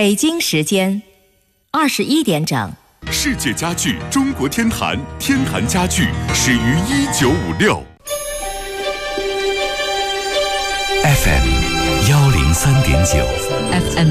北京时间21点整。 世界家具中国天坛，天坛家具始于1956。 FM 103.9 FM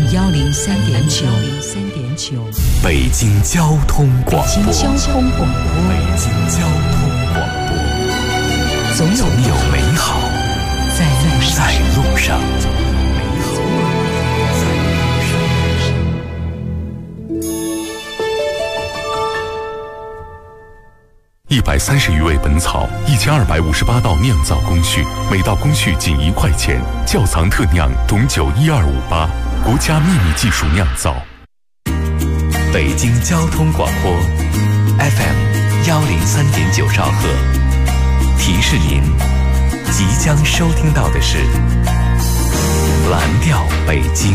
103.9 北京交通广播。 北京交通广播。 北京交通广播。总有美好在路上。130余味本草，1258道酿造工序，每道工序仅1块钱。窖藏特酿董酒12588，国家秘密技术酿造。北京交通广播 FM 103.9兆赫，提示您即将收听到的是蓝调北京。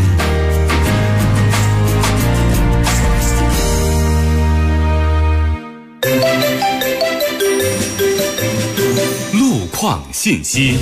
路况信息。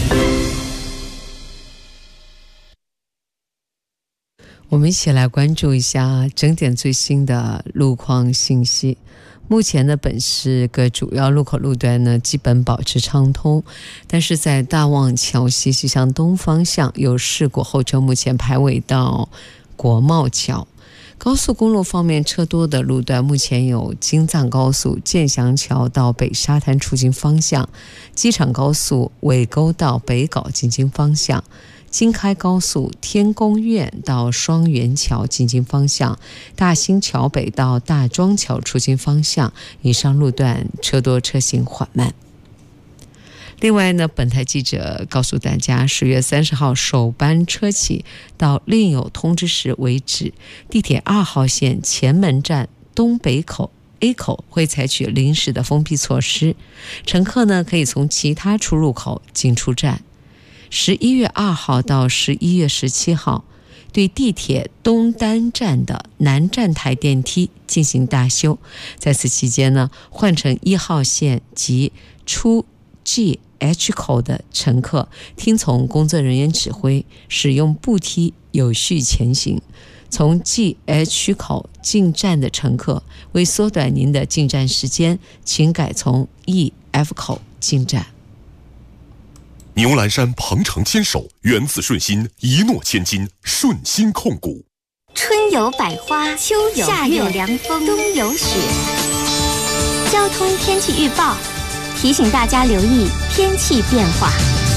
我们一起来关注一下整点最新的路况信息。目前呢，本市各主要路口路段呢基本保持畅通，但是在大望桥西向东方向有事故，后车目前排尾到国贸桥。高速公路方面，车多的路段目前有京藏高速建祥桥到北沙滩出京方向，机场高速尾沟到北碏进京方向，京开高速天宫苑到双元桥进京方向，大兴桥北到大庄桥出京方向，以上路段车多车行缓慢。另外呢，本台记者告诉大家，10月30号首班车起到另有通知时为止，地铁2号线前门站东北口 A 口会采取临时的封闭措施，乘客呢可以从其他出入口进出站。11月2号到11月17号，对地铁东单站的南站台电梯进行大修，在此期间呢，换乘1号线及出 GH 口的乘客听从工作人员指挥，使用步梯有序前行。从 GH 口进站的乘客，为缩短您的进站时间，请改从 EF 口进站。 牛栏山鹏程牵手，源自顺心，一诺千金，顺心控股。 春有百花，秋有夏有凉风，冬有雪。交通天气预报提醒大家留意天气变化。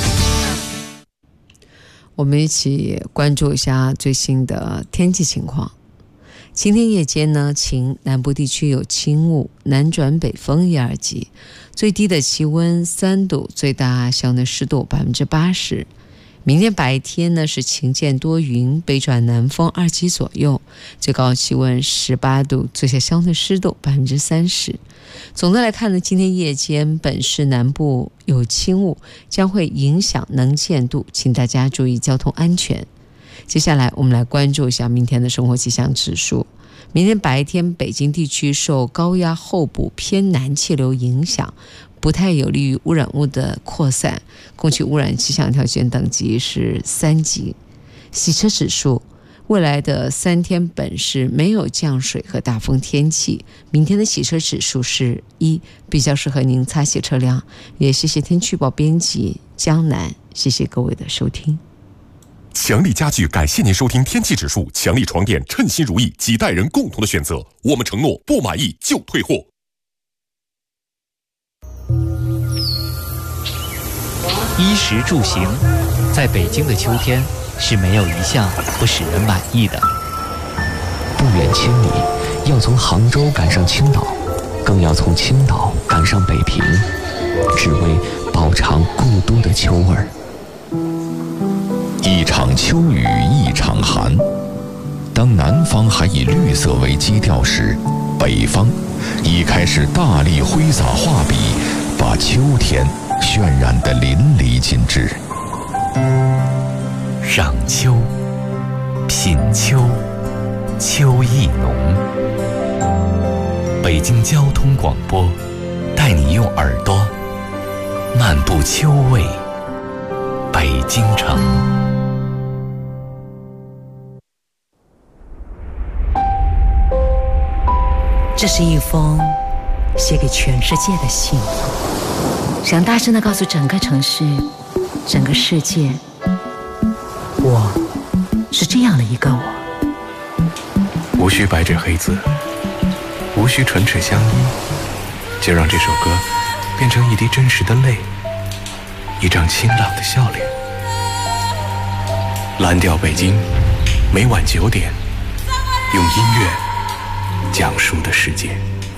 我们一起关注一下最新的天气情况。今天夜间呢，晴，南部地区有轻雾，南转北风1、2级，最低的气温3度，最大相对湿度80%。明天白天呢是晴间多云，北转南风2级左右，最高气温18度，最小相对湿度30%。总的来看呢，今天夜间本市南部有轻雾，将会影响能见度，请大家注意交通安全。接下来我们来关注一下明天的生活气象指数。明天白天北京地区受高压候补偏南气流影响，不太有利于污染物的扩散，空气污染气象条件等级是3级。洗车指数，未来的3天本市没有降水和大风天气，明天的洗车指数是1，比较适合您擦洗车辆。也谢谢天气预报编辑江南，谢谢各位的收听。 强力家具感谢您收听天气指数，强力床垫称心如意，几代人共同的选择，我们承诺不满意就退货。 衣食住行，在北京的秋天是没有一项不使人满意的。 不远千里，要从杭州赶上青岛，更要从青岛赶上北平，只为饱尝故都的秋味儿。 一场秋雨一场寒，当南方还以绿色为基调时，北方已开始大力挥洒画笔，把秋天渲染得淋漓尽致。 赏秋，品秋，秋意浓。北京交通广播带你用耳朵漫步秋味北京城。 这是一封写给全世界的信，想大声地告诉整个城市、整个世界，我是这样的一个我。 无需白纸黑字，无需唇齿相依，就让这首歌变成一滴真实的泪，一张清朗的笑脸。蓝调北京，每晚9点，用音乐讲述的世界。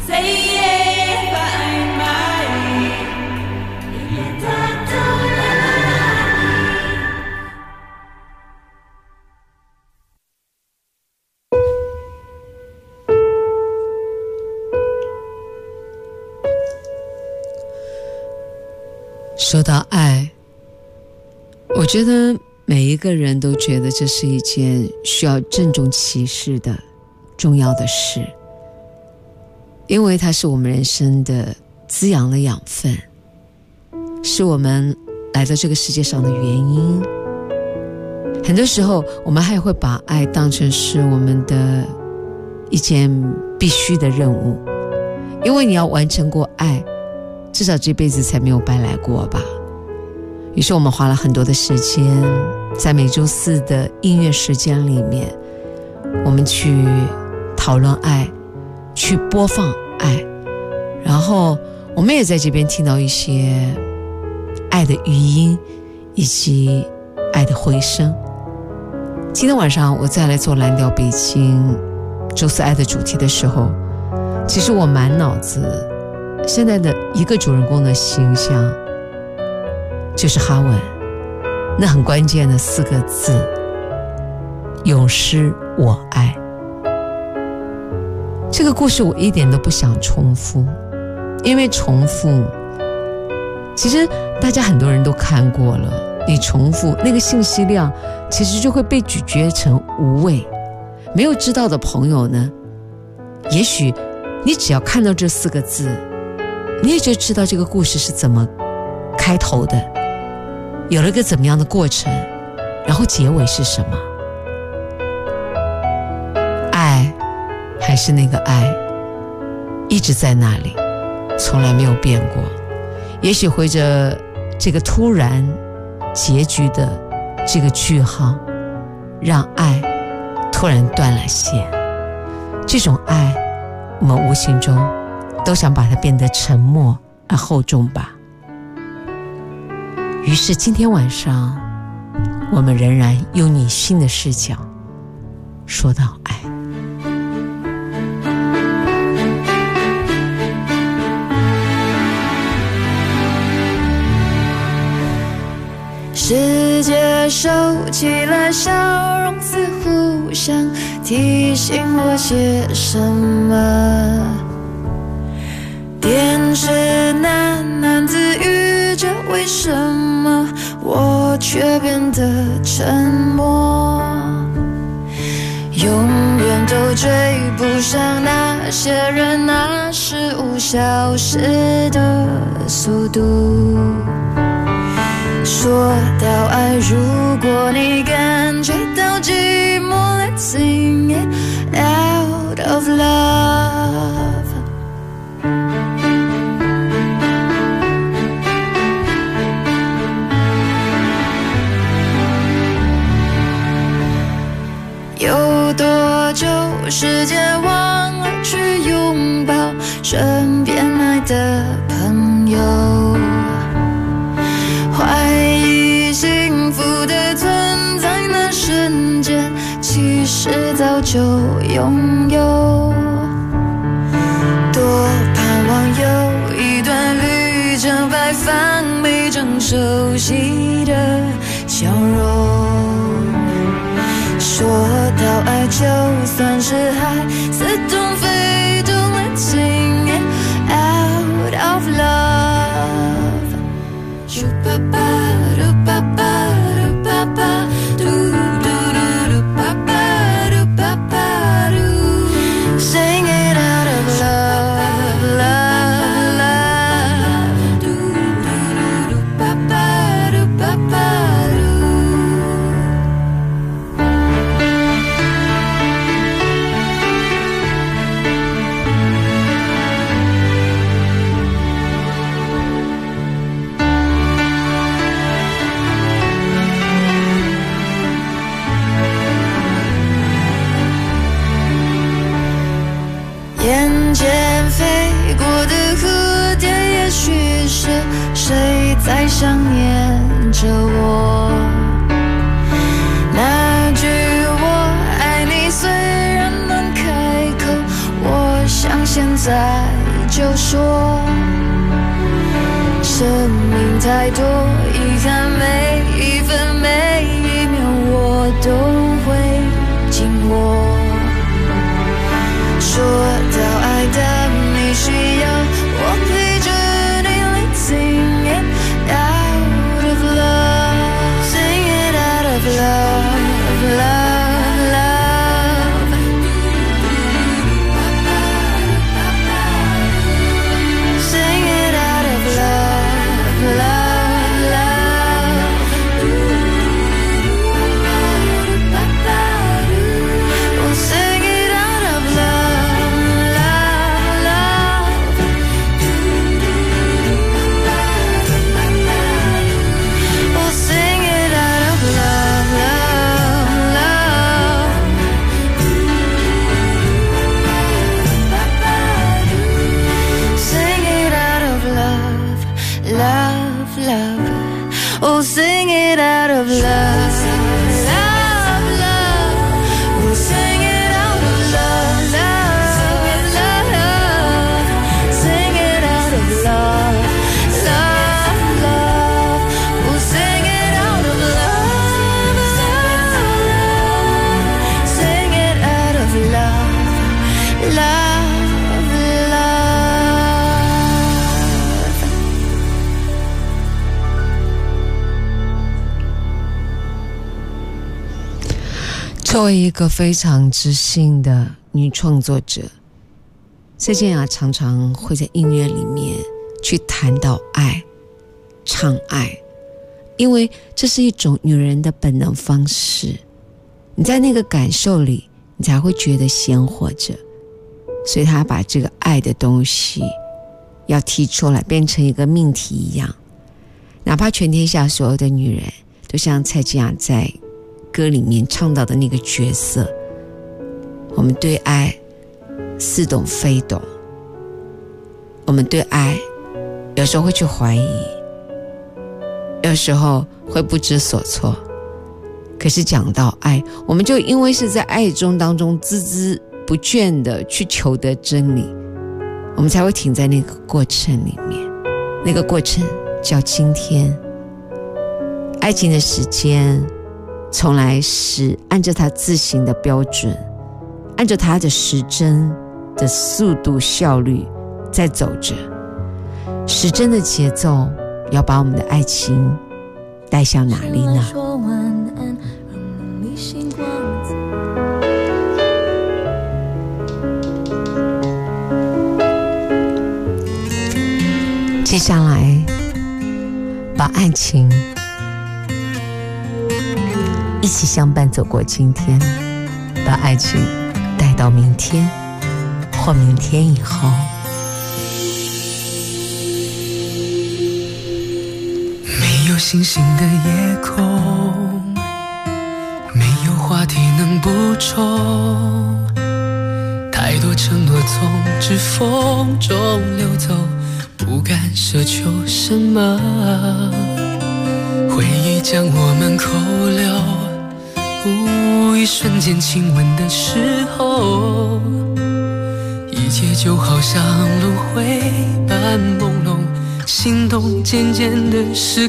说到爱，我觉得每一个人都觉得这是一件需要郑重其事的重要的事，因为它是我们人生的滋养的养分，是我们来到这个世界上的原因。很多时候我们还会把爱当成是我们的一件必须的任务，因为你要完成过爱，至少这辈子才没有白来过吧。于是我们花了很多的时间，在每周4的音乐时间里面，我们去讨论爱，去播放爱，然后我们也在这边听到一些爱的余音以及爱的回声。今天晚上我再来做蓝调北京周4爱的主题的时候，其实我满脑子现在的一个主人公的形象就是哈文，那很关键的4个字：永失我爱。这个故事我一点都不想重复，因为重复其实大家很多人都看过了，你重复那个信息量其实就会被咀嚼成无味。没有知道的朋友呢，也许你只要看到这4个字，你也就知道这个故事是怎么开头的，有了一个怎么样的过程，然后结尾是什么。爱还是那个爱，一直在那里，从来没有变过。也许会着这个突然结局的这个句号，让爱突然断了线。这种爱，我们无形中都想把它变得沉默而厚重吧。于是今天晚上，我们仍然用女性的视角说到爱。 世界收起了笑容，似乎想提醒我些什么。电视喃喃自语着，为什么我却变得沉默？永远都追不上那些人那15小时的速度。说到爱，如果你感觉到寂寞 ，Let's sing it out of love。有多久时间忘了去拥抱身边爱的朋友？怀疑幸福的存在那瞬间，其实早就拥有。多盼望有一段旅程，摆放每张熟悉的笑容。说到爱，就算是海似懂非懂 ，Let's sing it out of love。嘟吧吧嘟吧吧嘟吧吧嘟嘟嘟嘟吧吧嘟吧吧嘟 ，Sing it out of love, love, love。嘟嘟嘟嘟吧吧嘟吧吧嘟。 在想念着我。那句我爱你虽然难开口，我想现在就说。生命太多遗憾，每一分每一秒我都会紧握。说到爱的你需要我陪着你 Let's sing it out of love, sing it out of love, love, love. Sing it out of love, love, love. We'll sing it out of love, love, love. We'll sing it out of love, love, love. Sing it out of love, love, love. Oh, sing it out of love, love, love. We'll sing it out of love, love, love. Sing it out of love, love, love. We'll sing it out of love, love, love. Sing it out of love, love, love. 作为一个非常知性的女创作者，蔡健雅常常会在音乐里面去谈到爱，唱爱，因为这是一种女人的本能方式。你在那个感受里，你才会觉得鲜活着。所以她把这个爱的东西要提出来，变成一个命题一样。哪怕全天下所有的女人都像蔡健雅在歌里面唱到的那个角色，我们对爱似懂非懂，我们对爱有时候会去怀疑，有时候会不知所措。可是讲到爱，我们就因为是在爱中当中孜孜不倦的去求得真理，我们才会停在那个过程里面。那个过程叫今天。爱情的时间从来是按照它自行的标准，按照它的时针的速度效率在走着。时针的节奏要把我们的爱情带向哪里呢？接下来把爱情一起相伴走过今天，把爱情带到明天或明天以后。 没有星星的夜空，没有话题能补充，太多承诺从指缝中流走，不敢奢求什么。回忆将我们扣留，一瞬间亲吻的时候，一切就好像轮回般朦胧，心动渐渐的失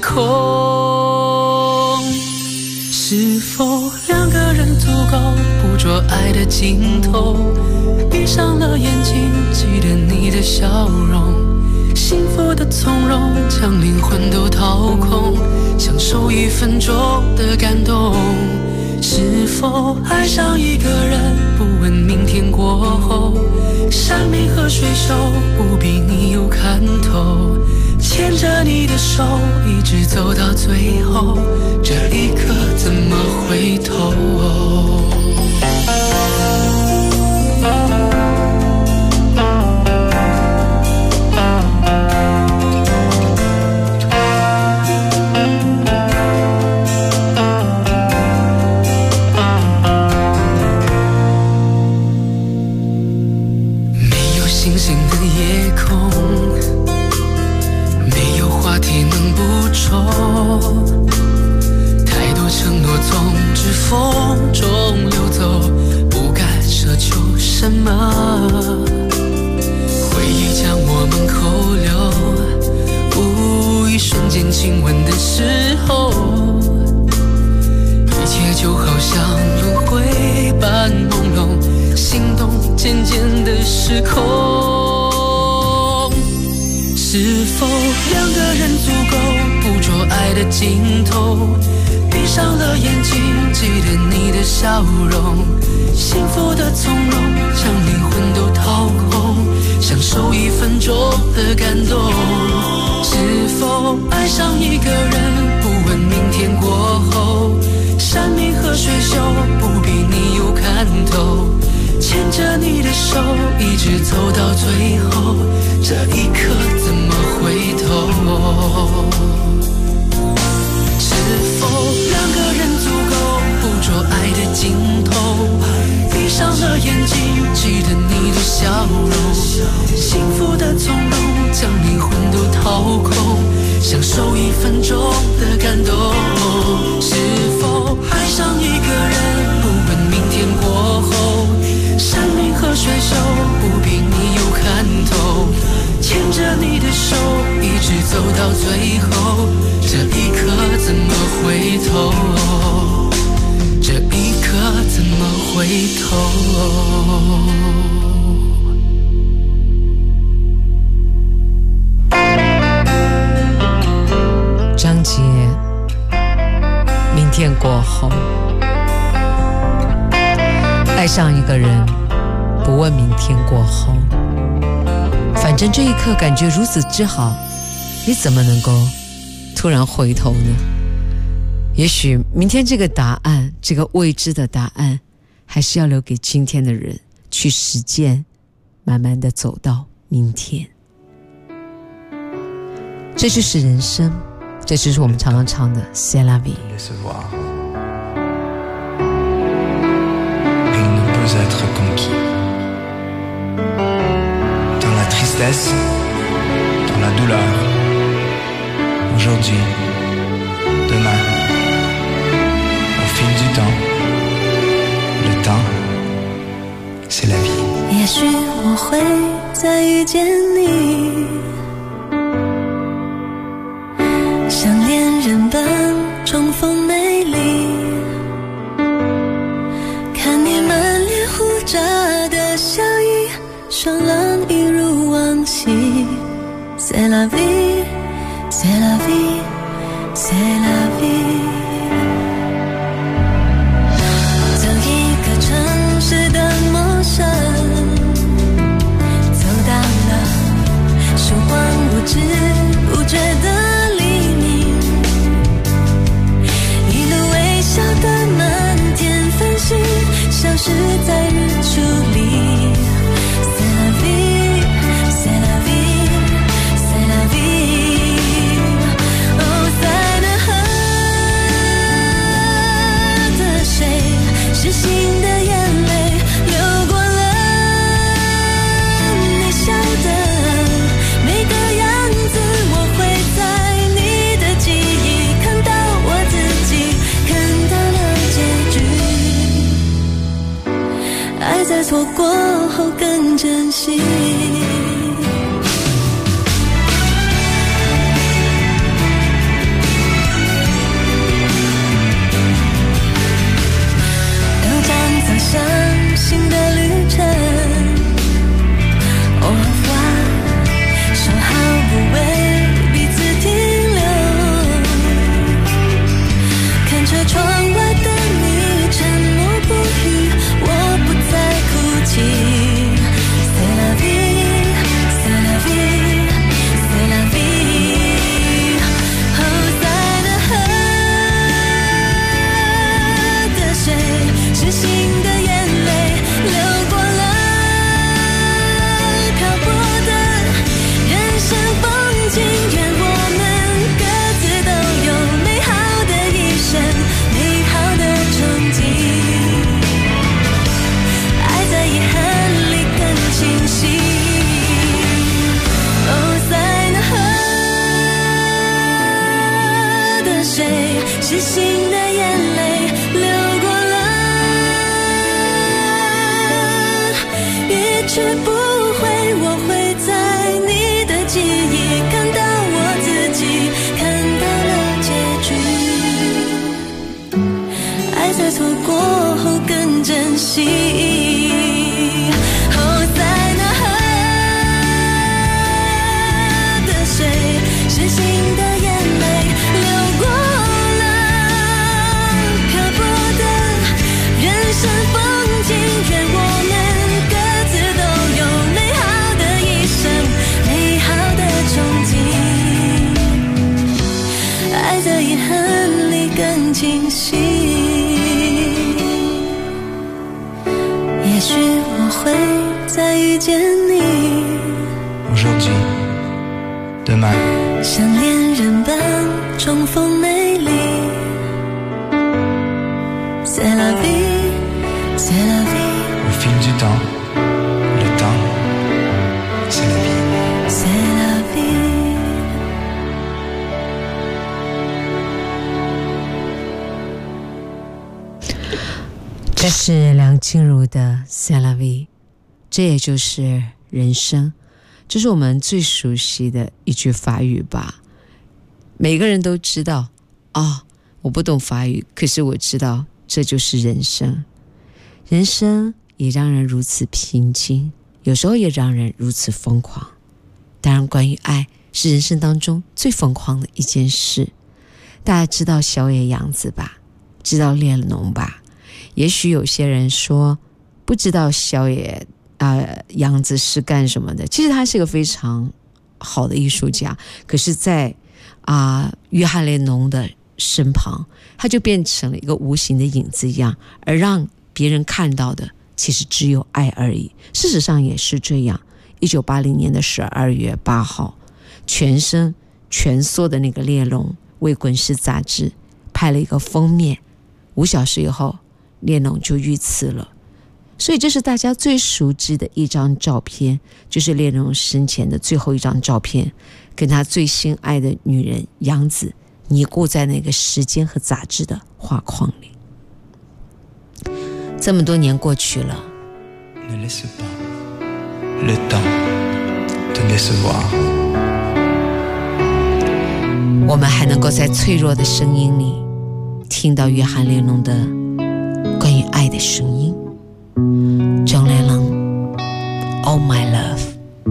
控。是否两个人足够捕捉爱的尽头？闭上了眼睛，记得你的笑容，幸福的从容，将灵魂都掏空，享受1分钟的感动。是否爱上一个人，不问明天过后，山明和水秀，不比你有看头，牵着你的手一直走到最后，这一刻怎么回头？星星的夜空，没有话题能补什么？回忆将我们扣留，无一瞬间亲吻的时候，一切就好像轮回般朦胧，心动渐渐的失控。是否两个人足够捕捉爱的尽头？闭上了眼睛，记得你的笑容，幸福的从容，将灵魂都掏空，享受1分钟的感动。是否爱上一个人，不问明天过后，山明和水秀，不比你有看头，牵着你的手，一直走到最后，这一刻怎么回头？是否两个人足够捕捉爱的尽头？闭上了眼睛，记得你的笑容，幸福的从容，将灵魂都掏空，享受1分钟的感动。是否爱上一个人，不问明天过后，山明和水秀，不比你有看头，牵着你的手，一直走到最后，这一刻怎么回头？这一刻怎么回头？ 张杰，明天过后，爱上一个人，不问明天过后，反正这一刻感觉如此之好，你怎么能够突然回头呢？也许明天这个答案，这个未知的答案，还是要留给今天的人去实践，慢慢的走到明天。这就是人生，这就是我们常常唱的 C'est la vie。 Rien ne peut être conquis. Dans la tristesse, dans la douleur, aujourd'hui, demain, au fil du temps, le temps, c'est la vie. 也许我会再遇见你，像恋人般重逢美丽，看你满脸胡渣的笑意，双浪一如往昔。C'est la vie, c'est la vie, c'est la vie。 走一个城市的陌生，走到了时光不知不觉的黎明，一路微笑的满天繁星，消失在日出里。C'est la vie, c'est la vie, c'est la vie。 哦，在那河的水，是心的眼泪，流过了你笑的每个样子，我会在你的记忆看到我自己，看到了结局，爱在错过后更珍惜。都将走向新的旅程，偶尔话说好不为彼此停留，看着窗外的你沉默不语，我不再哭泣。C'est la vie, c'est la vie, c'est la vie。 哦，在那河的水，是心的眼却不会，我会在你的记忆看到我自己，看到了结局。爱在错过后更珍惜。深情的眼泪流过了，漂泊的人生风景，愿我们各自都有美好的一生，美好的憧憬，爱在遗憾里更清晰。也许我会再遇见你。 Aujourd'hui, demain。 像恋人般重逢美丽 C'est la vie, c'est la vie. Au fil du temps, le temps, c'est la vie. C'est la vie. 这是梁静茹的 C'est la vie， 这也就是人生。这是我们最熟悉的一句法语吧，每个人都知道啊，我不懂法语，可是我知道这就是人生。人生也让人如此平静，有时候也让人如此疯狂。当然，关于爱是人生当中最疯狂的一件事。大家知道小野洋子吧？知道列侬吧？也许有些人说不知道小野杨子是干什么的？其实他是一个非常好的艺术家，可是在约翰列侬的身旁，他就变成了一个无形的影子一样，而让别人看到的其实只有爱而已。事实上也是这样。1980年的12月8号，全身蜷缩的那个列侬为《滚石》杂志拍了一个封面，5小时以后列侬就遇刺了。所以这是大家最熟知的一张照片，就是列侬生前的最后一张照片，跟他最心爱的女人杨子凝固在那个时间和杂志的画框里。这么多年过去了， Ne laisse pas le temps te décevoir。 我们还能够在脆弱的声音里听到约翰列侬的关于爱的声音。John Lennon, Oh My Love。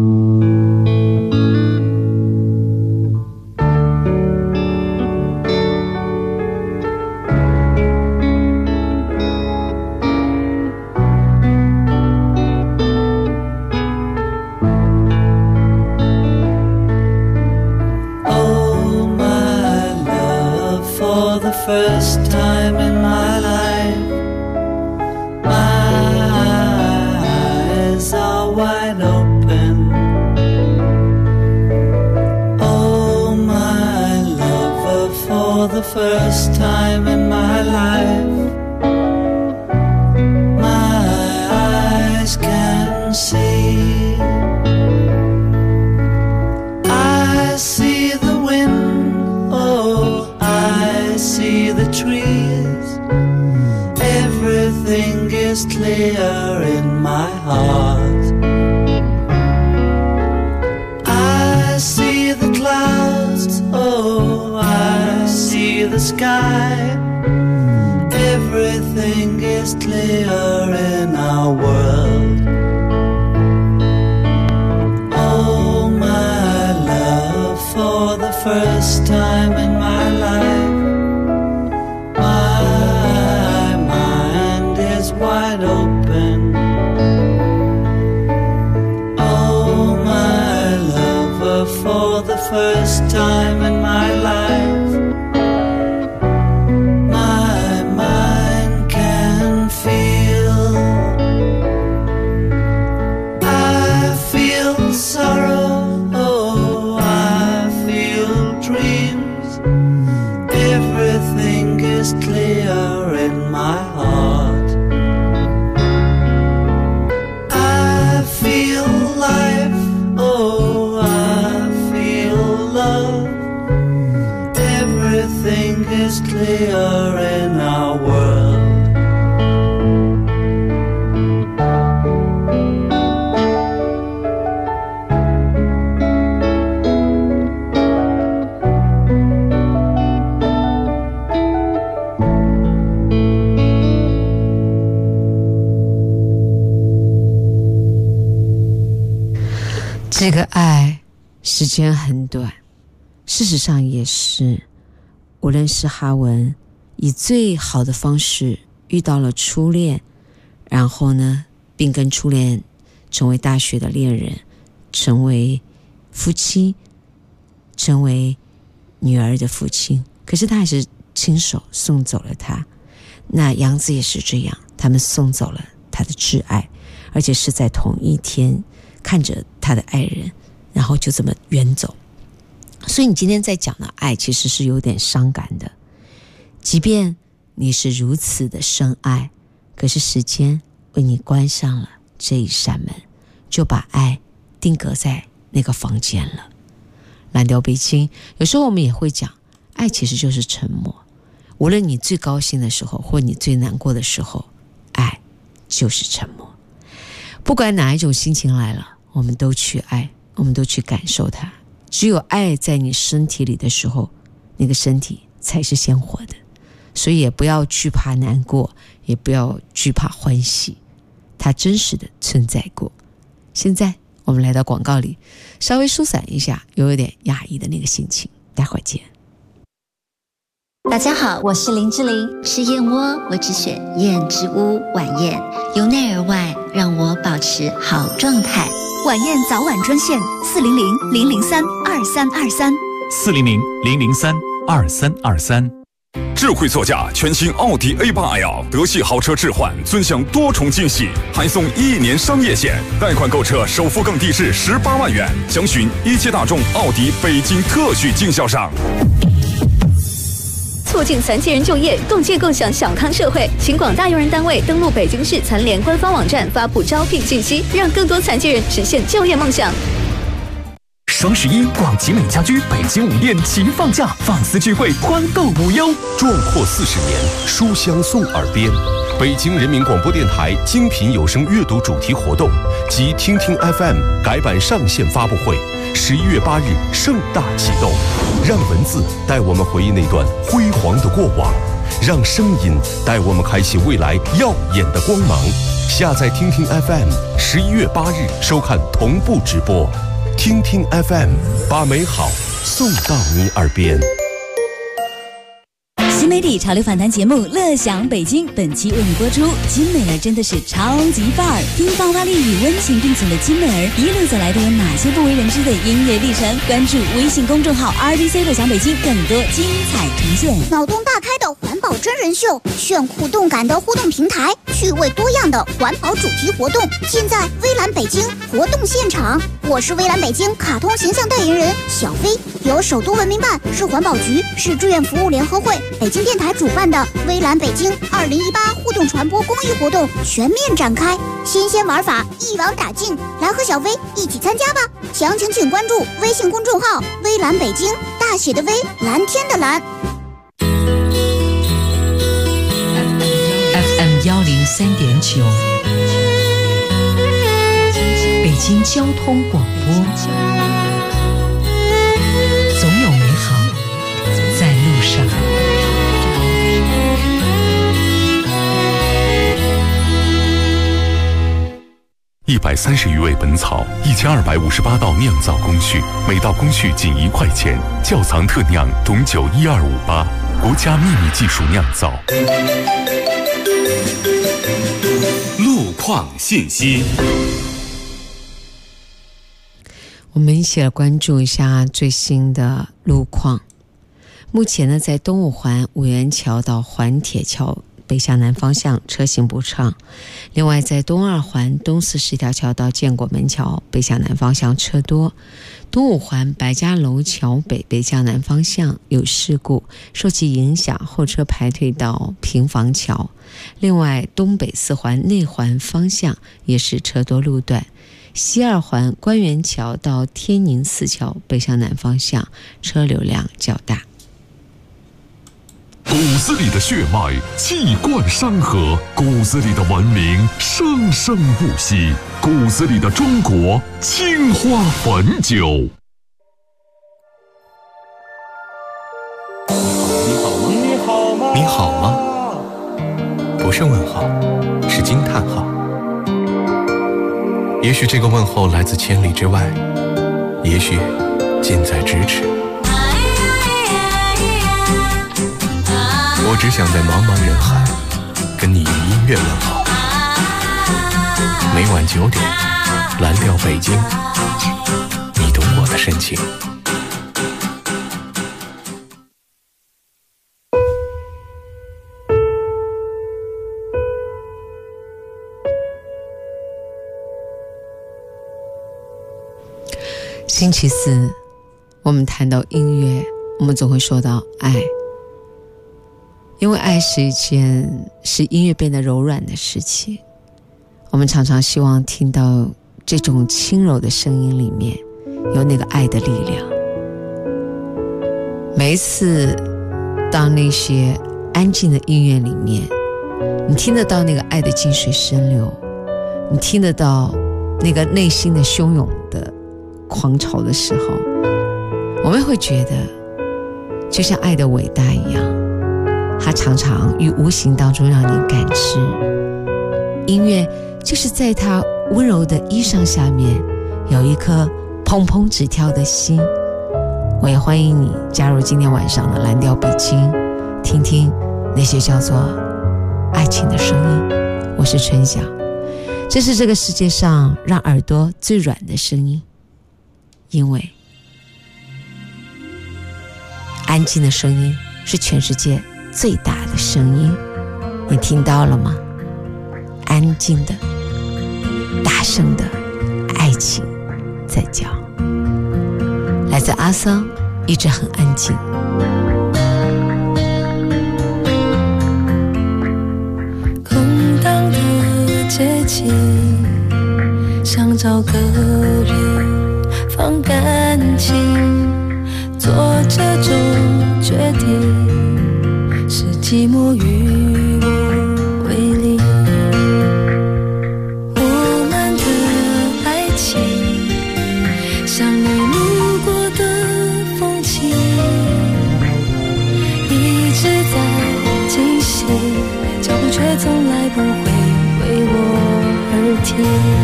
Oh my love, for the first time in my life wide open. Oh my lover, for the first time in my life my eyes can see. I see the wind, oh I see the trees. Everything is clear in my heart. Oh, I see the sky. Everything is clear in our world. Oh, my love, for the first time in my life my mind is wide open. Oh, my lover, for the first time in my life my mind can feel. I feel sorrow, oh I feel dreams. Everything is clear in my heart. I feel life, oh I feel love. Everything is clear in our world. 这个爱时间很短，事实上也是。无论是哈文以最好的方式遇到了初恋，然后呢，并跟初恋成为大学的恋人，成为夫妻，成为女儿的父亲，可是他还是亲手送走了他。那杨子也是这样，他们送走了他的挚爱，而且是在同一天看着他的爱人，然后就这么远走。所以你今天在讲的爱其实是有点伤感的，即便你是如此的深爱，可是时间为你关上了这一扇门，就把爱定格在那个房间了。蓝调北京，有时候我们也会讲，爱其实就是沉默。无论你最高兴的时候，或你最难过的时候，爱就是沉默。不管哪一种心情来了，我们都去爱，我们都去感受它。只有爱在你身体里的时候，那个身体才是鲜活的。所以也不要惧怕难过，也不要惧怕欢喜，它真实的存在过。现在我们来到广告里，稍微疏散一下有点压抑的那个心情，待会儿见。 大家好，我是林志玲，吃燕窝我只选燕之屋晚宴，由内而外让我保持好状态。 晚宴早晚专线400-003-2323 400-003-2323。 智慧座驾全新奥迪 A8L 德系豪车置换，尊享多重惊喜，还送1年商业险，贷款购车首付更低至18万元。详询一汽大众奥迪北京特许经销商。 促进残疾人就业，共建共享小康社会，请广大用人单位登录北京市残联官方网站发布招聘信息，让更多残疾人实现就业梦想。 双11，广奇美家居北京5店齐放假，放肆聚会，欢购无忧。 壮阔40年，书香送耳边。北京人民广播电台精品有声阅读主题活动及听听 FM 改版上线发布会，11月8日盛大启动。让文字带我们回忆那段辉煌的过往，让声音带我们开启未来耀眼的光芒。下载听听 FM，11月8日收看同步直播。听听 FM， 把美好送到你耳边。 新媒体潮流访谈节目《乐享北京》本期为你播出。金美儿真的是超级范儿，听爆发力与温情并存的金美儿一路走来都有哪些不为人知的音乐历程？关注微信公众号 RDC 乐享北京，更多精彩呈现。 脑洞大开的环保真人秀，炫酷动感的互动平台，趣味多样的环保主题活动，尽在微蓝北京活动现场。我是微蓝北京卡通形象代言人小飞，由首都文明办、市环保局、市志愿服务联合会、北京电台主办的微蓝北京2018互动传播公益活动全面展开，新鲜玩法一网打尽，来和小飞一起参加吧！详情请关注微信公众号微蓝北京，大写的微，蓝天的蓝。 FM 103.9，北京交通广播，总有美好在路上。 130余味本草，1258道酿造工序，每道工序仅1块钱。窖藏特酿董酒12588，国家秘密技术酿造。 路况信息， 我们一起来关注一下最新的路况。目前呢，在东五环五元桥到环铁桥北向南方向车行不畅，另外在东二环东四十条桥到建国门桥北向南方向车多，东五环白家楼桥北北向南方向有事故，受其影响后车排队到平房桥，另外东北四环内环方向也是车多路段，西二环官园桥到天宁寺桥北向南方向车流量较大。 骨子里的血脉气贯山河，骨子里的文明生生不息，骨子里的中国青花汾酒。 你好吗？你好吗？不是问号，是惊叹号。也许这个问候来自千里之外， 也许近在咫尺。我只想在茫茫人海跟你用音乐问好。每晚9点，蓝调北京，你懂我的深情。 星期四，我们谈到音乐，我们总会说到爱，因为爱是一件使音乐变得柔软的事情。我们常常希望听到这种轻柔的声音里面有那个爱的力量。每一次当那些安静的音乐里面，你听得到那个爱的静水深流，你听得到那个内心的汹涌的狂潮的时候，我们会觉得就像爱的伟大一样，它常常于无形当中让你感知，音乐就是在它温柔的衣裳下面有一颗砰砰直跳的心。我也欢迎你加入今天晚上的蓝调北京，听听那些叫做爱情的声音。我是春晓，这是这个世界上让耳朵最软的声音，因为安静的声音是全世界最大的声音。你听到了吗？安静的大声的爱情在叫。来自阿桑，一直很安静。 空荡的街景，想找个人放感情，做这种决定是寂寞与我为邻。我们的爱情像你路过的风景，一直在进行，脚步却从来不会为我而停。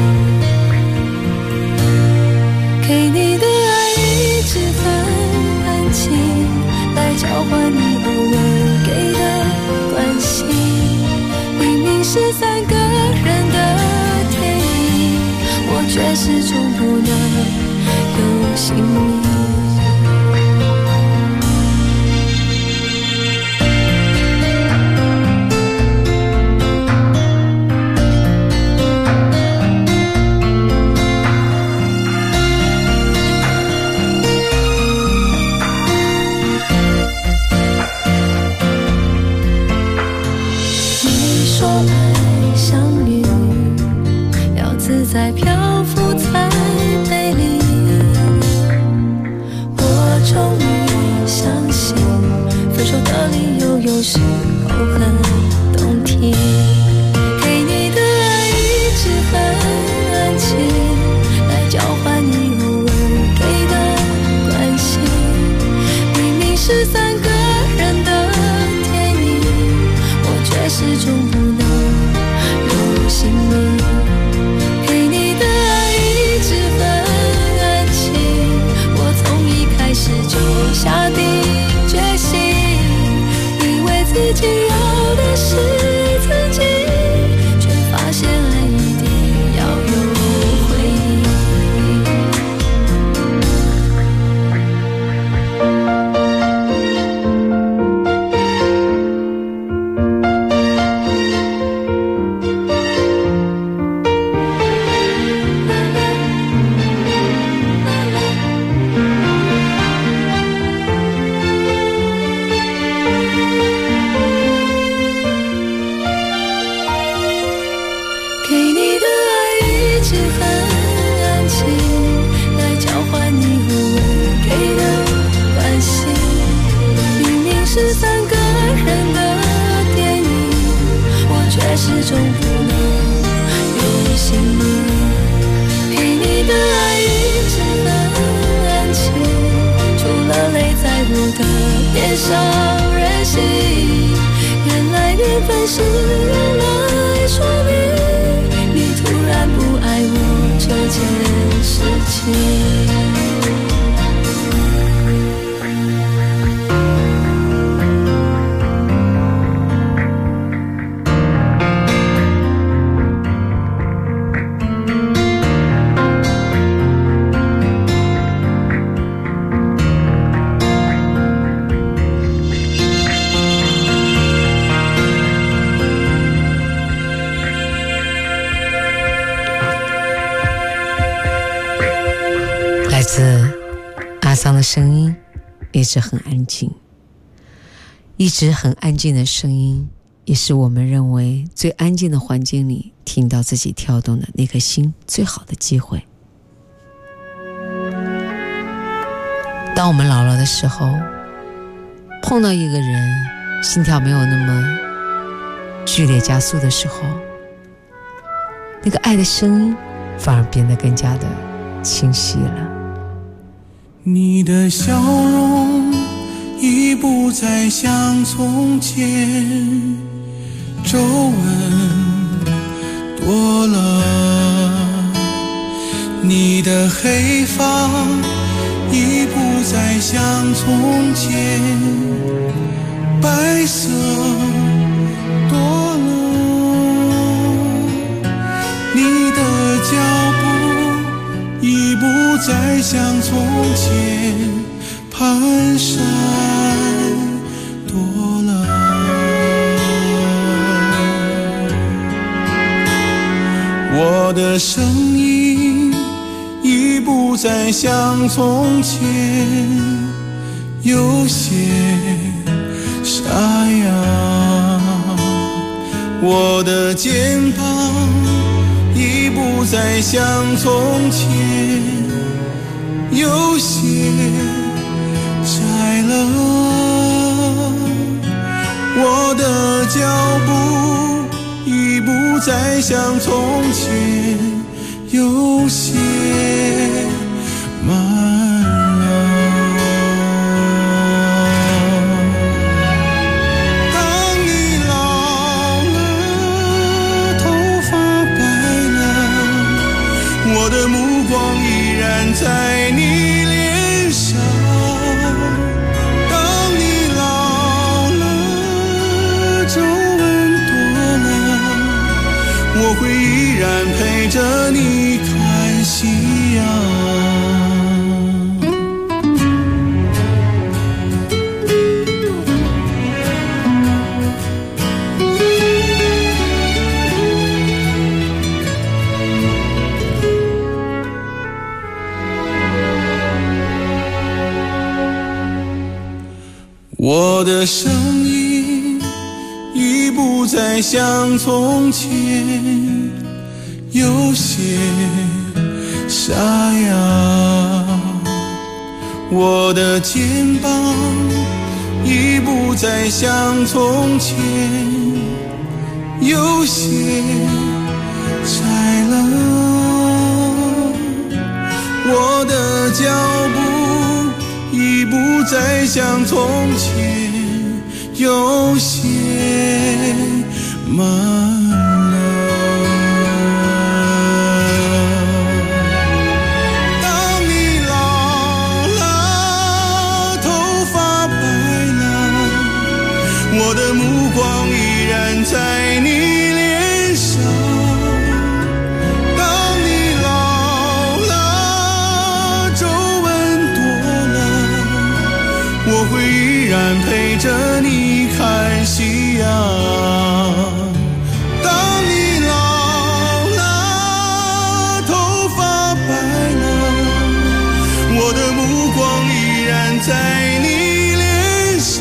给你的爱一直很安静，来交换你偶尔给的关心。明明是3个人的电影，我却始终不能有姓名。在漂浮才美丽，我终于相信分手的理由有时候很动听。给你的爱一直很安静，来交换你偶尔给的关心。明明是3个人的电影，我却始终不能有姓名。就下定决心，以为自己要的是曾经，却发现爱一定要有回应。始终不能有姓名。给你的爱一直很安静，除了泪在我的脸上任性。原来缘分是用来说明你突然不爱我这件事情。 上的声音一直很安静，一直很安静的声音也是我们认为最安静的环境里听到自己跳动的那颗心最好的机会。当我们老了的时候，碰到一个人心跳没有那么剧烈加速的时候，那个爱的声音反而变得更加的清晰了。 你的笑容已不再像从前，皱纹多了，你的黑发已不再像从前，白色多了，你的脚步已不再像从前蹒跚多了，我的声音已不再像从前有些沙哑，我的肩膀已不再像从前有些窄了，我的脚步已不再像从前有些慢了。当你老了，头发白了，我的目光依然在你脸上。当你老了，皱纹多了，我会依然陪着你看夕阳。我的声音已不再像从前有些沙哑，我的肩膀已不再像从前有些窄了，我的脚步已不再像从前有些慢了。当你老了，头发白了，我的目光依然在你脸上。当你老了，皱纹多了，我会依然陪着你看夕阳。当你老了，头发白了，我的目光依然在你脸上。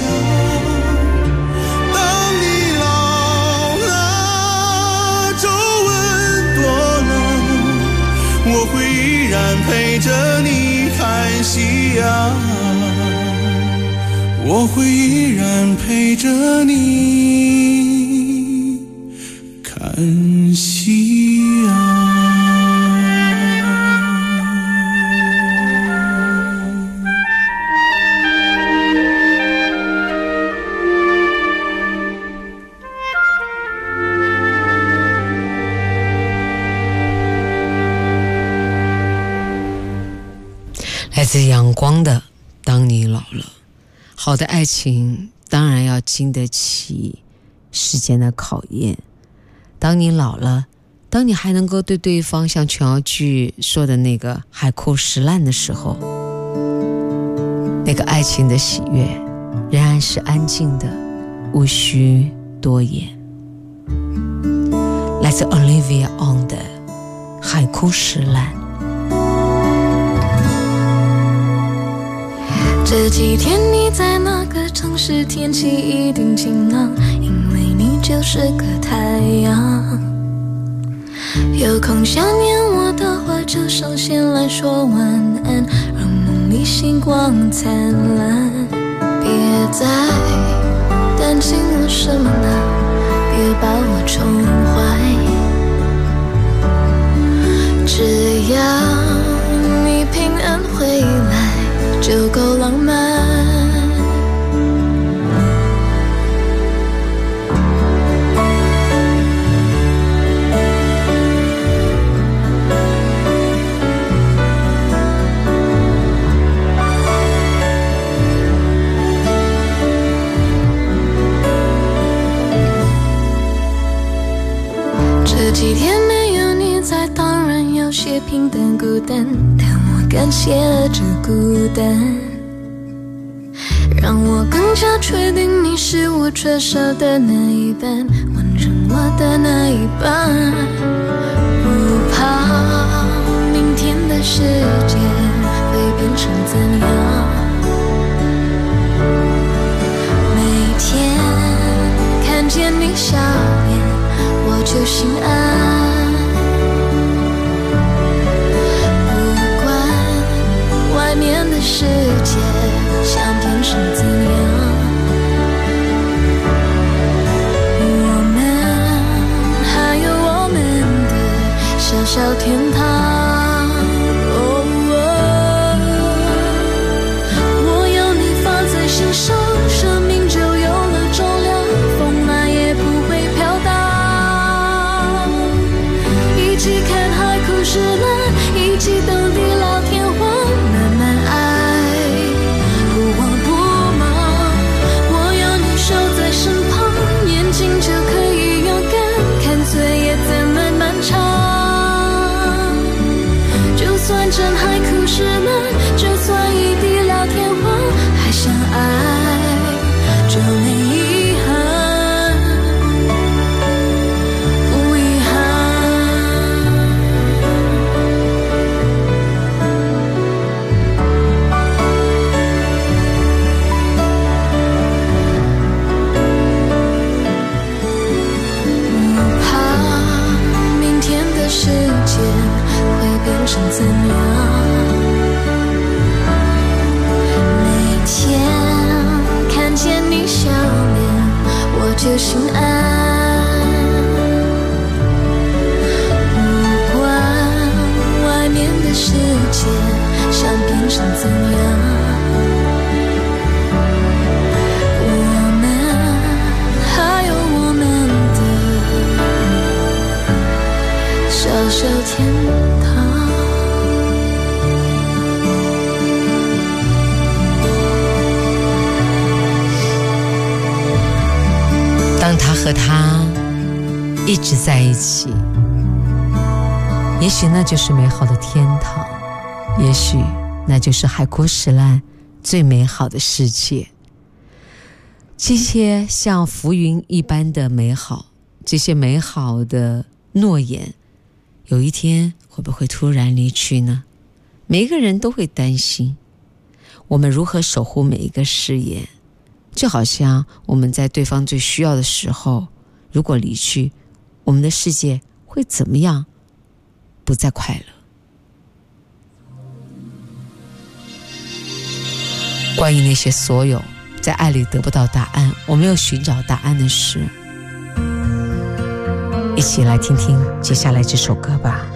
当你老了，皱纹多了，我会依然陪着你看夕阳。我会依然陪着你看夕阳。 来自阳光的当你老了。好的爱情当然要经得起时间的考验。当你老了，当你还能够对对方像琼瑶剧说的那个海枯石烂的时候，那个爱情的喜悦仍然是安静的，无需多言。来自 Olivia On 的海枯石烂。 这几天你在那个城市，天气一定晴朗，因为你就是个太阳。有空想念我的话，就上线来说晚安，让梦里星光灿烂。别再担心了什么呢？别把我宠坏，只要你平安回来就够浪漫。这几天没有你在，当然有些平淡孤单，但我感谢这孤单，让我更加确定你是我缺少的那一半，完成我的那一半。不怕明天的世界会变成怎样，每天看见你笑脸我就心安。不管外面的世界想变成怎样，我们还有我们的小小天堂。我有你放在心上，生命就有了重量，风来也不会飘荡。一起看海枯石烂，一起等地老天荒，慢慢爱，不慌不忙。我有你守在身旁，眼睛就可以勇敢看岁月怎么漫长。就算真海枯石烂，就算一地老天荒，还相爱就没遗憾，不遗憾。不怕明天的世界会变成怎样，每天看见你笑脸我就心安。不管外面的世界想变成怎样，我们还有我们的小小天堂。 当他和她一直在一起，也许那就是美好的天堂，也许那就是海枯石烂最美好的世界。这些像浮云一般的美好，这些美好的诺言，有一天会不会突然离去呢？每一个人都会担心，我们如何守护每一个誓言，就好像我们在对方最需要的时候，如果离去，我们的世界会怎么样？不再快乐。关于那些所有在爱里得不到答案，我没有寻找答案的事，一起来听听接下来这首歌吧。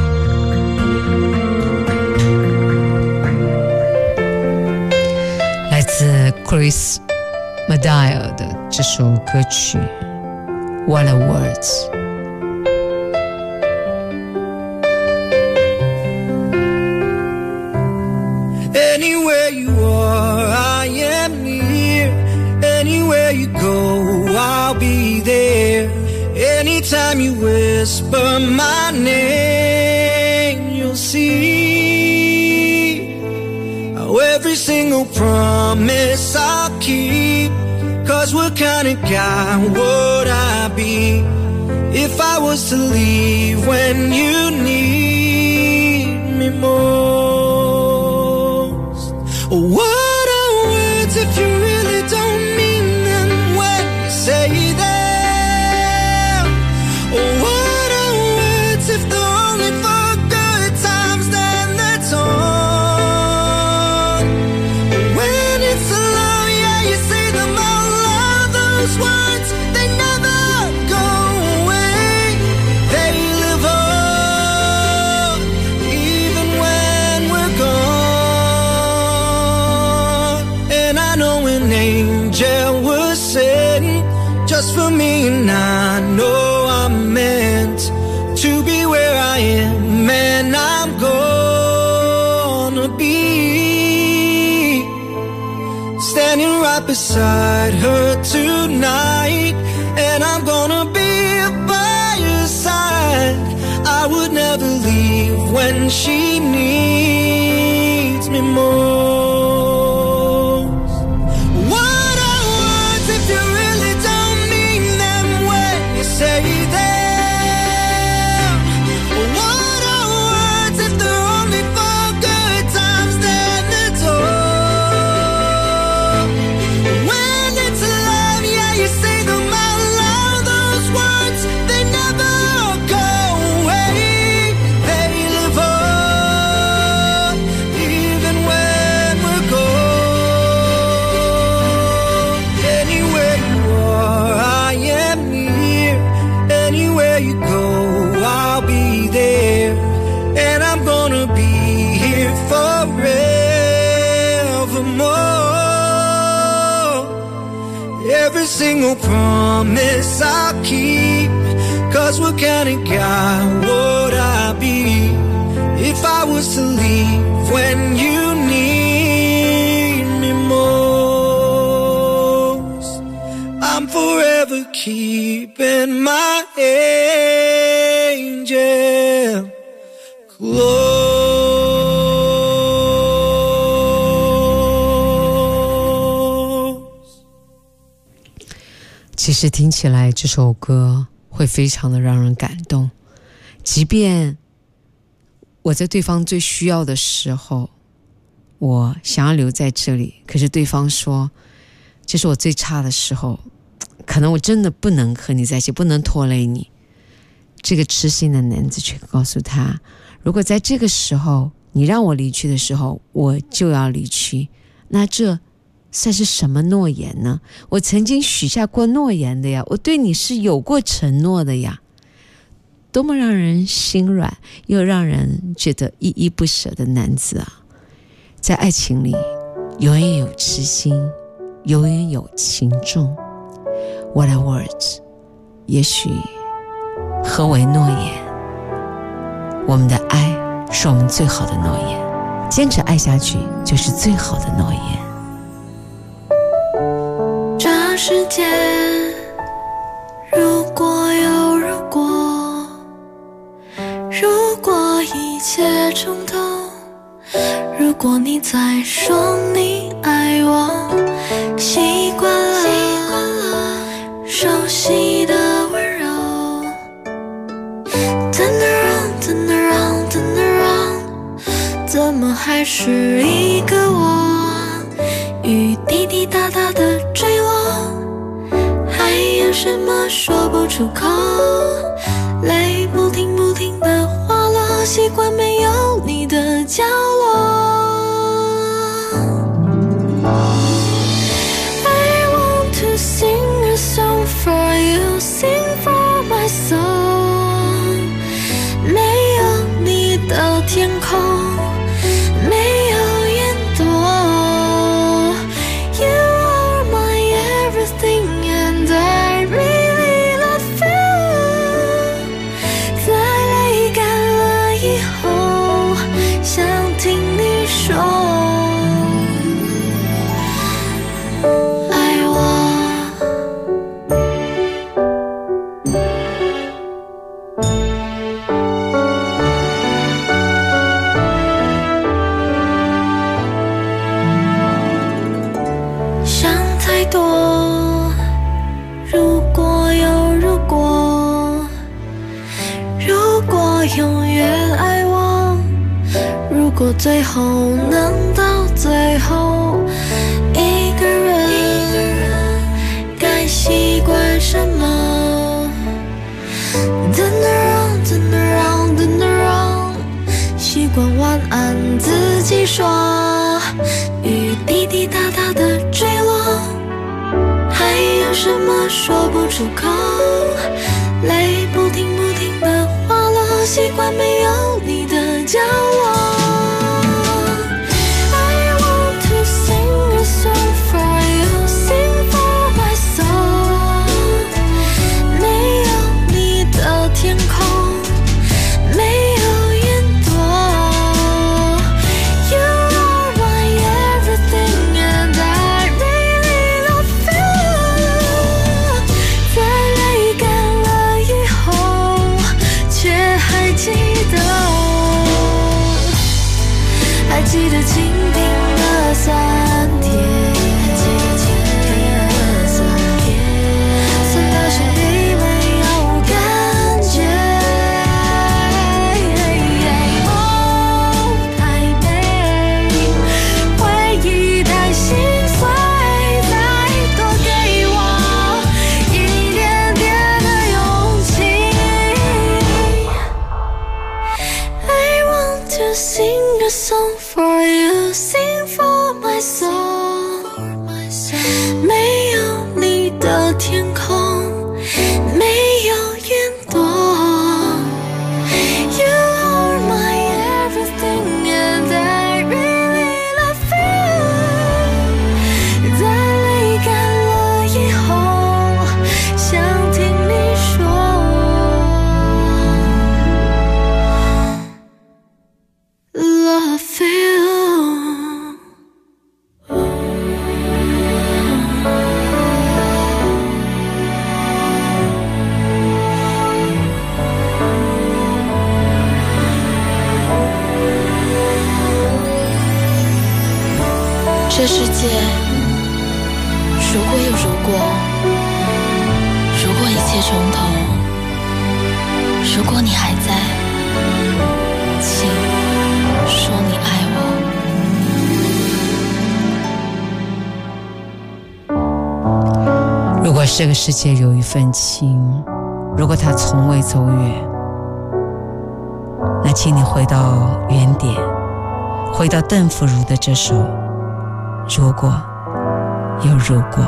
来自 Chris Madile 的这首歌曲 What a Words。 Anywhere you are, I am near. Anywhere you go, I'll be there. Anytime you whisper my name, you'll see how every single promise I'll keep. 'Cause what kind of guy would I be if I was to leave when you need me most? What a just for me, and I know I'm meant to be where I am, and I'm gonna be standing right beside her tonight, and I'm gonna be by her side. I would never leave when she needs me most. What are words if you really don't mean them when you say them? What are words if they're only for good times, then it's all. When it's love, yeah, you say them out loud. Those words, they never go away. They live on even when we're gone. Anywhere you are, I am near. Anywhere you go, I'll be there. And I'm gonna be here forevermore. Every single promise I'll keep, 'cause what kind of guy would I be if I was to leave when you need me most? I'm forever keeping my angel close. 其实听起来这首歌会非常的让人感动，即便我在对方最需要的时候，我想要留在这里，可是对方说这是我最差的时候，可能我真的不能和你在一起，不能拖累你。这个痴心的男子却告诉他，如果在这个时候你让我离去的时候，我就要离去，那这算是什么诺言呢？我曾经许下过诺言的呀，我对你是有过承诺的呀。多么让人心软又让人觉得依依不舍的男子啊！在爱情里永远有痴心，永远有情重。 What are words？ 也许何为诺言？我们的爱是我们最好的诺言，坚持爱下去就是最好的诺言。 这世界如果有如果，如果一切重头，如果你再说你爱我，习惯了熟悉的温柔， Turn around, turn around, turn around， 怎么还是一个我？雨滴滴答答的坠落，还有什么说不出口？泪不停不停的滑落，习惯没有你的角落。I want to sing a song for you, sing for my soul。没有你的天空，没有烟朵。You are my everything and I really love you。在泪干了以后，想听你说爱我。想太多，如果有如果，如果永远爱我，如果最后能到最后，一个人该习惯什么？ Turn around, turn around, turn around， 习惯晚安自己说，雨滴滴答答的坠落，还有什么说不出口？泪不停不停的滑落，习惯没有你的角落。I want to sing a song for you, sing for my soul。 得清贫的酸甜，酸到心里没有感觉。梦太美，回忆太心碎，再多给我一点点的勇气。I want to sing a song for you, sing for my soul。 没有你的天空，没有云朵。You are my everything and I really love you。 在泪干了以后，想听你说Love you。这世界如果有如果，如果一切从头，如果你还在，请说你爱我。如果这个世界有一份情，如果它从未走远，那请你回到原点，回到邓福如的这首如果有如果。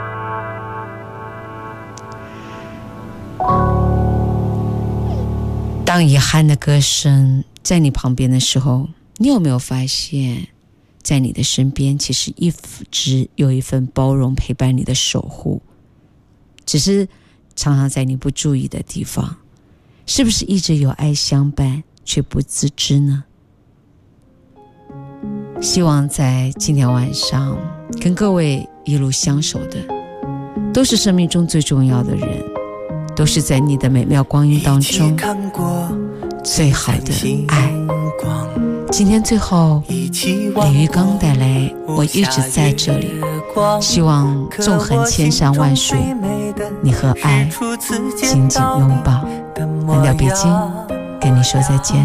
当遗憾的歌声在你旁边的时候，你有没有发现，在你的身边其实一直有一份包容陪伴你的守护，只是常常在你不注意的地方，是不是一直有爱相伴却不自知呢？希望在今天晚上跟各位一路相守的，都是生命中最重要的人，都是在你的美妙光阴当中最好的爱。今天最后李玉刚带来我一直在这里，希望纵横千山万水，你和爱紧紧拥抱。蓝调北京跟你说再见。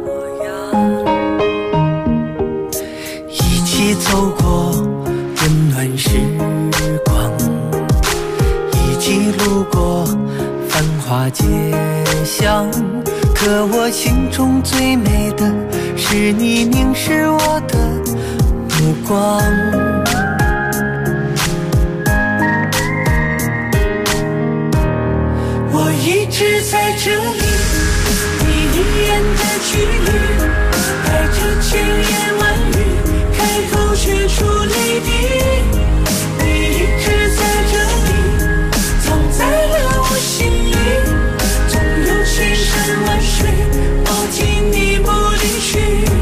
一起走过温暖时光，一起路过繁华街巷，可我心中最美的是你凝视我的目光。我一直在这里，你一眼的距离，带着千言万语，开口却出泪滴。你一直在这里，藏在了我心里，总有千山万水抱紧你不离去。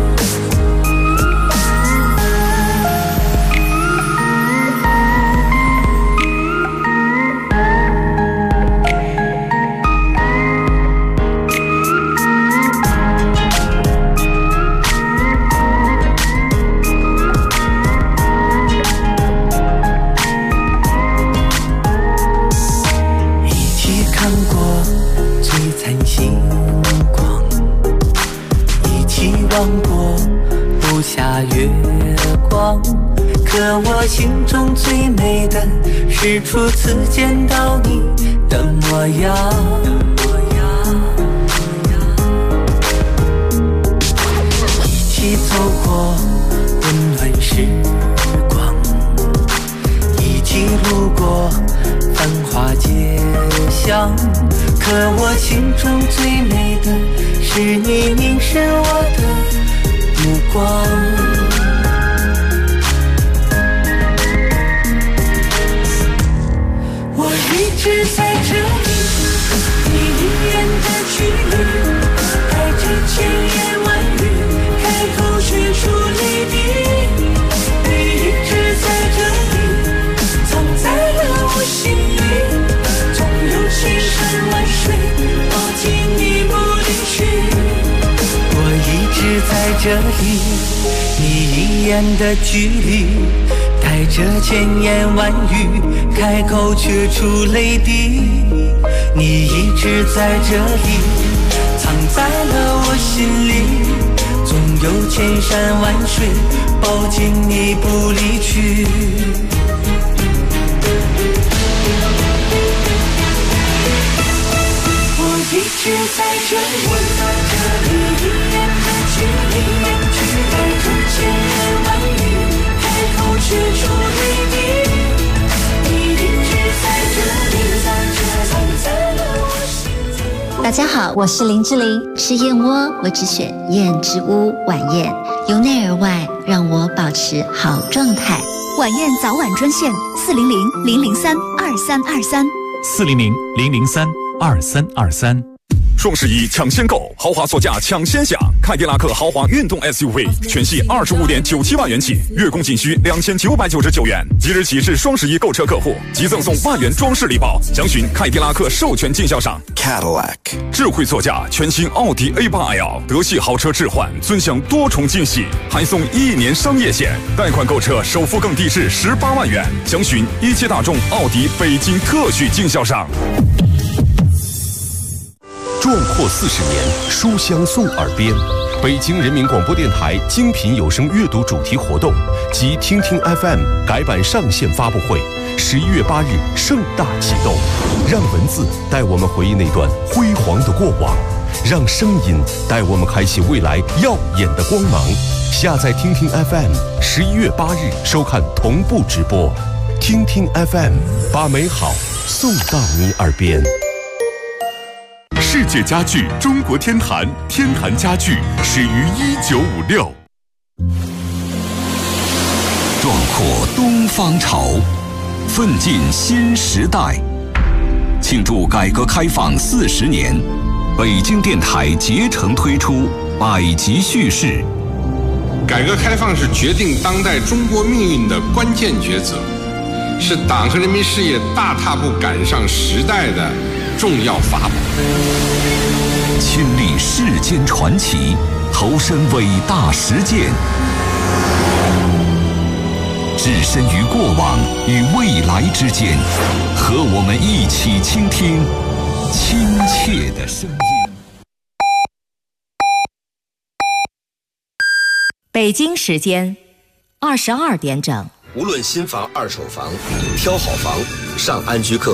望过不下月光，可我心中最美的是初次见到你的模样。一起走过温暖时光，一起路过繁华街巷，可我心中最美的是你凝视我的目光。我一直在这里，你一眼的距离，带着千言万语，开口却出泪滴。你一直在这里，藏在了我心里，总有千山万水抱紧你不离去。我一直在这里，你一眼的距离，带着千言万语，开口却出泪滴。你一直在这里，藏在了我心里，总有千山万水抱紧你不离去。我一直在这里，一眼的距离，只带着千言万语，开口却出泪滴。你一直在这里，在了我心里。 大家好，我是林志玲。吃燕窝，我只选燕之屋晚宴，由内而外让我保持好状态。 晚宴早晚专线 400-003-2323。400-003-2323。 双11抢先购，豪华座驾抢先享。凯迪拉克豪华运动 SUV 全系25.97万元起，月供仅需2999元。即日起至双11购车客户，即赠送万元装饰礼包。详询凯迪拉克授权经销商 Cadillac。智慧座驾，全新奥迪 A8L 德系豪车置换，尊享多重惊喜，还送1年商业险，贷款购车首付更低至18万元。详询一汽大众奥迪北京特许经销商。壮阔40年，书香送耳边。北京人民广播电台精品有声阅读主题活动及听听 FM 改版上线发布会，11月8日盛大启动。让文字带我们回忆那段辉煌的过往，让声音带我们开启未来耀眼的光芒。下载听听 FM，11月8日收看同步直播。听听 FM， 把美好送到你耳边。 世界家具中国天坛，天坛家具始于1956。 壮阔东方潮，奋进新时代。庆祝改革开放40年，北京电台竭诚推出百集叙事。 改革开放是决定当代中国命运的关键抉择，是党和人民事业大踏步赶上时代的重要法宝。 亲历世间传奇，投身伟大实践，置身于过往与未来之间，和我们一起倾听亲切的声音。 北京时间22点整。 无论新房、二手房，挑好房，上安居客